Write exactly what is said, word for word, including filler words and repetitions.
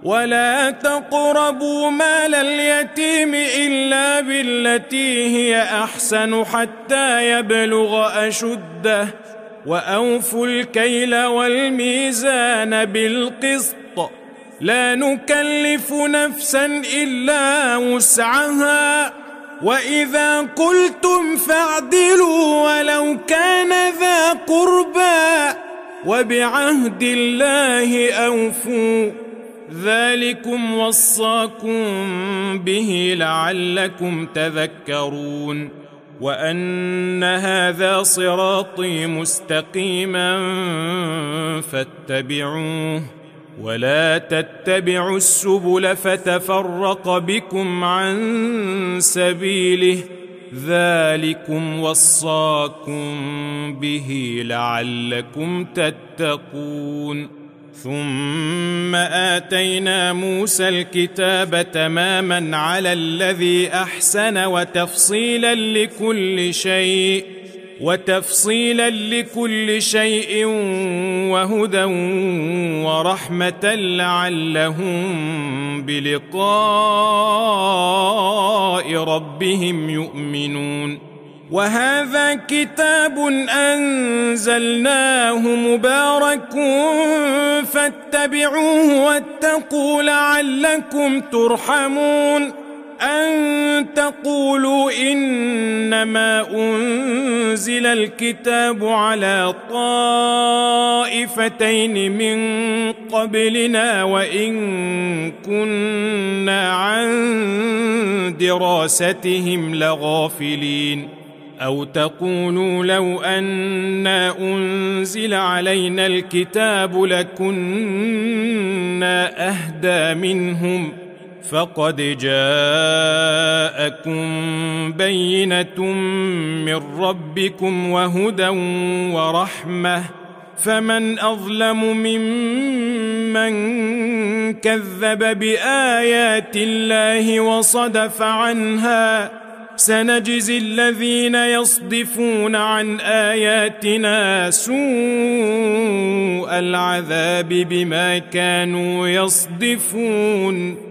ولا تقربوا مال اليتيم إلا بالتي هي أحسن حتى يبلغ أشده وأوفوا الكيل والميزان بالقسط لا نكلف نفسا إلا وسعها وإذا قلتم فاعدلوا ولو كان ذا قربى وبعهد الله أوفوا ذلكم وصاكم به لعلكم تذكرون وأن هذا صراطي مستقيما فاتبعوه ولا تتبعوا السبل فتفرق بكم عن سبيله ذلكم وصاكم به لعلكم تتقون ثم آتينا موسى الكتاب تماما على الذي أحسن وتفصيلا لكل شيء وتفصيلا لكل شيء وهدى ورحمة لعلهم بلقاء ربهم يؤمنون وهذا كتاب أنزلناه مبارك فاتبعوه واتقوا لعلكم ترحمون أن تقولوا إنما أنزل الكتاب على طائفتين من قبلنا وإن كنا عن دراستهم لغافلين أو تقولوا لو أنا أنزل علينا الكتاب لكنا أهدى منهم فقد جاءكم بينة من ربكم وهدى ورحمة فمن أظلم ممن كذب بآيات الله وصدف عنها سنجزي الذين يصدفون عن آياتنا سوء العذاب بما كانوا يصدفون